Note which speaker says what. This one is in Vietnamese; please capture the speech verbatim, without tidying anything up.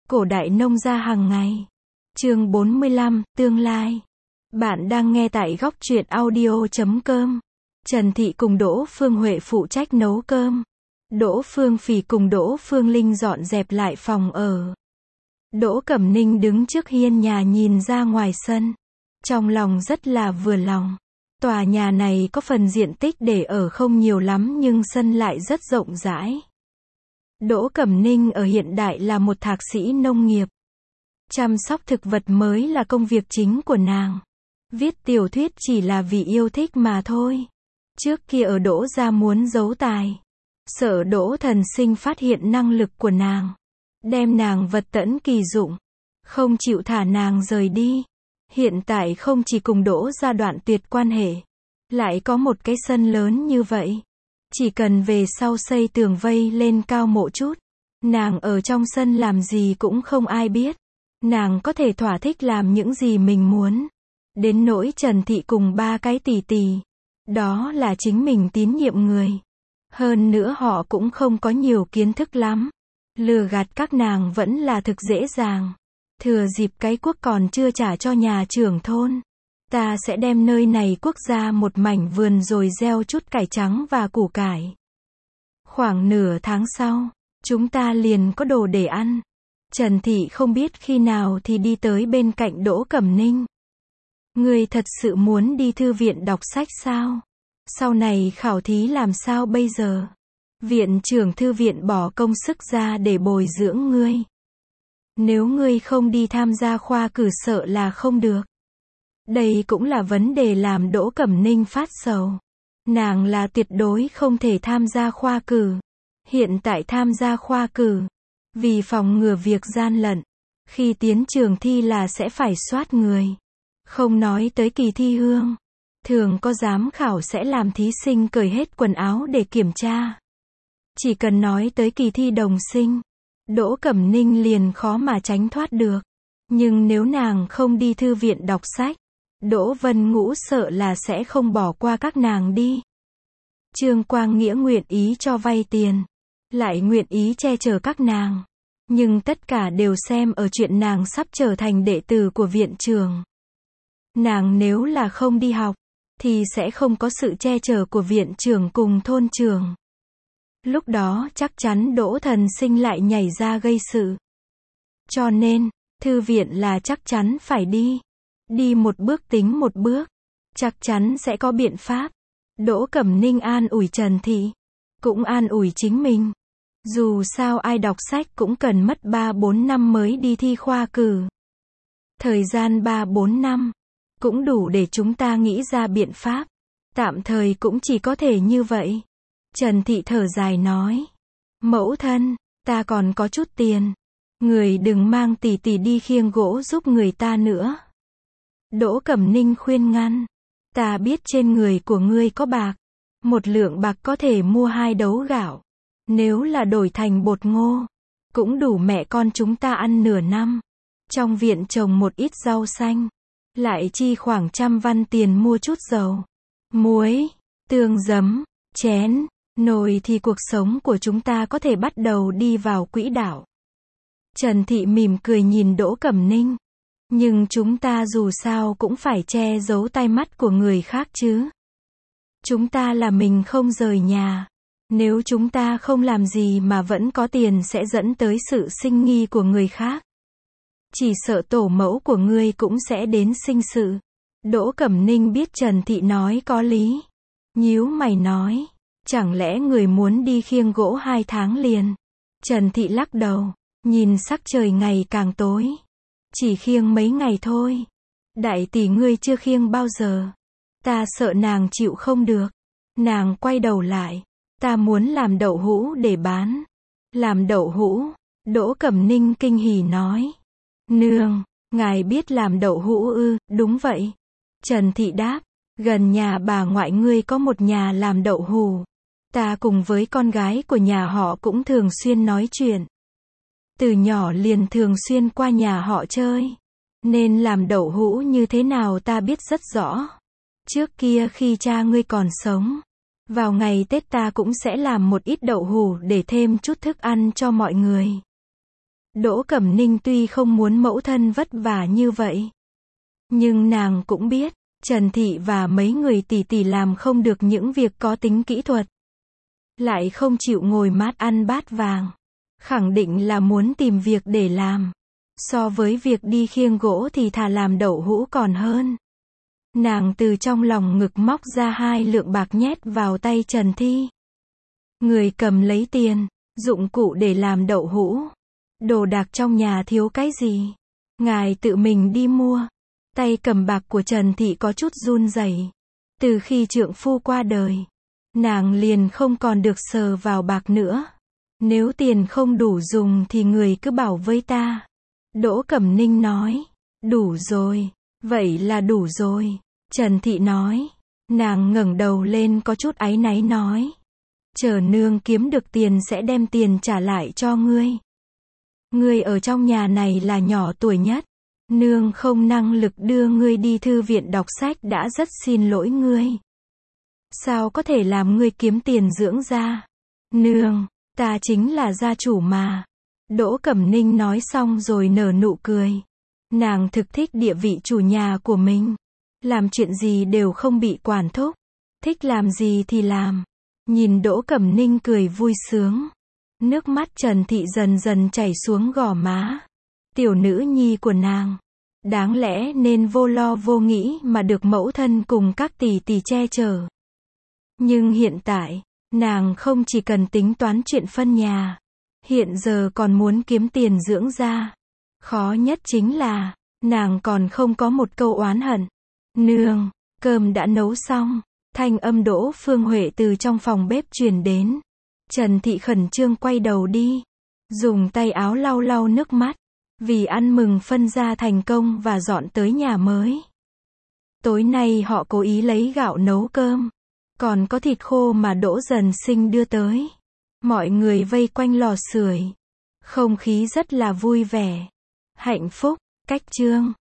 Speaker 1: Cổ đại nông gia hàng ngày. Chương bốn mươi lăm, tương lai. Bạn đang nghe tại góc truyện audio chấm com. Trần Thị cùng Đỗ Phương Huệ phụ trách nấu cơm. Đỗ Phương Phỉ cùng Đỗ Phương Linh dọn dẹp lại phòng ở. Đỗ Cẩm Ninh đứng trước hiên nhà nhìn ra ngoài sân. Trong lòng rất là vừa lòng. Tòa nhà này có phần diện tích để ở không nhiều lắm nhưng sân lại rất rộng rãi. Đỗ Cẩm Ninh ở hiện đại là một thạc sĩ nông nghiệp. Chăm sóc thực vật mới là công việc chính của nàng. Viết tiểu thuyết chỉ là vì yêu thích mà thôi. Trước kia ở Đỗ gia muốn giấu tài. Sợ Đỗ Thần Sinh phát hiện năng lực của nàng. Đem nàng vật tẫn kỳ dụng. Không chịu thả nàng rời đi. Hiện tại không chỉ cùng Đỗ gia đoạn tuyệt quan hệ. Lại có một cái sân lớn như vậy. Chỉ cần về sau xây tường vây lên cao mộ chút. Nàng ở trong sân làm gì cũng không ai biết. Nàng có thể thỏa thích làm những gì mình muốn. Đến nỗi Trần Thị cùng ba cái tỷ tỷ. Đó là chính mình tín nhiệm người. Hơn nữa họ cũng không có nhiều kiến thức lắm. Lừa gạt các nàng vẫn là thực dễ dàng. Thừa dịp cái quốc còn chưa trả cho nhà trưởng thôn. Ta sẽ đem nơi này quốc ra một mảnh vườn rồi gieo chút cải trắng và củ cải. Khoảng nửa tháng sau, chúng ta liền có đồ để ăn. Trần Thị không biết khi nào thì đi tới bên cạnh Đỗ Cẩm Ninh. Ngươi thật sự muốn đi thư viện đọc sách sao? Sau này khảo thí làm sao bây giờ? Viện trưởng thư viện bỏ công sức ra để bồi dưỡng ngươi. Nếu ngươi không đi tham gia khoa cử sợ là không được. Đây cũng là vấn đề làm Đỗ Cẩm Ninh phát sầu. Nàng là tuyệt đối không thể tham gia khoa cử. Hiện tại tham gia khoa cử. Vì phòng ngừa việc gian lận. Khi tiến trường thi là sẽ phải soát người. Không nói tới kỳ thi hương. Thường có giám khảo sẽ làm thí sinh cởi hết quần áo để kiểm tra. Chỉ cần nói tới kỳ thi đồng sinh. Đỗ Cẩm Ninh liền khó mà tránh thoát được. Nhưng nếu nàng không đi thư viện đọc sách. Đỗ Vân Ngũ sợ là sẽ không bỏ qua các nàng đi. Trương Quang Nghĩa nguyện ý cho vay tiền. Lại nguyện ý che chở các nàng. Nhưng tất cả đều xem ở chuyện nàng sắp trở thành đệ tử của viện trưởng. Nàng nếu là không đi học. Thì sẽ không có sự che chở của viện trưởng cùng thôn trưởng. Lúc đó chắc chắn Đỗ Thần Sinh lại nhảy ra gây sự. Cho nên, thư viện là chắc chắn phải đi. Đi một bước tính một bước. Chắc chắn sẽ có biện pháp. Đỗ Cẩm Ninh an ủi Trần Thị. Cũng an ủi chính mình. Dù sao ai đọc sách cũng cần mất ba bốn năm mới đi thi khoa cử. Thời gian ba bốn năm. Cũng đủ để chúng ta nghĩ ra biện pháp. Tạm thời cũng chỉ có thể như vậy. Trần Thị thở dài nói. Mẫu thân, ta còn có chút tiền. Người đừng mang tỷ tỷ đi khiêng gỗ giúp người ta nữa. Đỗ Cẩm Ninh khuyên ngăn. Ta biết trên người của ngươi có bạc. Một lượng bạc có thể mua hai đấu gạo. Nếu là đổi thành bột ngô. Cũng đủ mẹ con chúng ta ăn nửa năm. Trong viện trồng một ít rau xanh. Lại chi khoảng trăm văn tiền mua chút dầu. Muối, tương giấm, chén, nồi thì cuộc sống của chúng ta có thể bắt đầu đi vào quỹ đạo. Trần Thị mỉm cười nhìn Đỗ Cẩm Ninh. Nhưng chúng ta dù sao cũng phải che giấu tai mắt của người khác chứ. Chúng ta là mình không rời nhà. Nếu chúng ta không làm gì mà vẫn có tiền sẽ dẫn tới sự sinh nghi của người khác. Chỉ sợ tổ mẫu của ngươi cũng sẽ đến sinh sự. Đỗ Cẩm Ninh biết Trần Thị nói có lý. Nhíu mày nói. Chẳng lẽ người muốn đi khiêng gỗ hai tháng liền? Trần Thị lắc đầu. Nhìn sắc trời ngày càng tối. Chỉ khiêng mấy ngày thôi. Đại tỷ ngươi chưa khiêng bao giờ. Ta sợ nàng chịu không được. Nàng quay đầu lại. Ta muốn làm đậu hũ để bán. Làm đậu hũ. Đỗ Cẩm Ninh kinh hỉ nói. Nương, ngài biết làm đậu hũ ư? Đúng vậy. Trần Thị đáp. Gần nhà bà ngoại ngươi có một nhà làm đậu hũ. Ta cùng với con gái của nhà họ cũng thường xuyên nói chuyện. Từ nhỏ liền thường xuyên qua nhà họ chơi. Nên làm đậu hũ như thế nào ta biết rất rõ. Trước kia khi cha ngươi còn sống. Vào ngày Tết ta cũng sẽ làm một ít đậu hũ để thêm chút thức ăn cho mọi người. Đỗ Cẩm Ninh tuy không muốn mẫu thân vất vả như vậy, nhưng nàng cũng biết, Trần Thị và mấy người tỷ tỷ làm không được những việc có tính kỹ thuật. Lại không chịu ngồi mát ăn bát vàng. Khẳng định là muốn tìm việc để làm. So với việc đi khiêng gỗ thì thà làm đậu hũ còn hơn. Nàng từ trong lòng ngực móc ra hai lượng bạc nhét vào tay Trần Thi. Người cầm lấy tiền, dụng cụ để làm đậu hũ. Đồ đạc trong nhà thiếu cái gì? Ngài tự mình đi mua. Tay cầm bạc của Trần Thị có chút run rẩy. Từ khi trượng phu qua đời, nàng liền không còn được sờ vào bạc nữa. Nếu tiền không đủ dùng thì người cứ bảo với ta. Đỗ Cẩm Ninh nói. Đủ rồi. Vậy là đủ rồi. Trần Thị nói. Nàng ngẩng đầu lên có chút áy náy nói. Chờ nương kiếm được tiền sẽ đem tiền trả lại cho ngươi. Ngươi ở trong nhà này là nhỏ tuổi nhất. Nương không năng lực đưa ngươi đi thư viện đọc sách đã rất xin lỗi ngươi. Sao có thể làm ngươi kiếm tiền dưỡng gia? Nương, ta chính là gia chủ mà. Đỗ Cẩm Ninh nói xong rồi nở nụ cười. Nàng thực thích địa vị chủ nhà của mình. Làm chuyện gì đều không bị quản thúc. Thích làm gì thì làm. Nhìn Đỗ Cẩm Ninh cười vui sướng. Nước mắt Trần Thị dần dần chảy xuống gò má. Tiểu nữ nhi của nàng. Đáng lẽ nên vô lo vô nghĩ mà được mẫu thân cùng các tỷ tỷ che chở. Nhưng hiện tại, nàng không chỉ cần tính toán chuyện phân nhà. Hiện giờ còn muốn kiếm tiền dưỡng gia. Khó nhất chính là, nàng còn không có một câu oán hận. Nương, cơm đã nấu xong. Thanh âm Đỗ Phương Huệ từ trong phòng bếp truyền đến. Trần Thị khẩn trương quay đầu đi. Dùng tay áo lau lau nước mắt. Vì ăn mừng phân gia thành công và dọn tới nhà mới. Tối nay họ cố ý lấy gạo nấu cơm. Còn có thịt khô mà Đỗ Dần Sinh đưa tới. Mọi người vây quanh lò sưởi. Không khí rất là vui vẻ. Hạnh phúc. Cách chương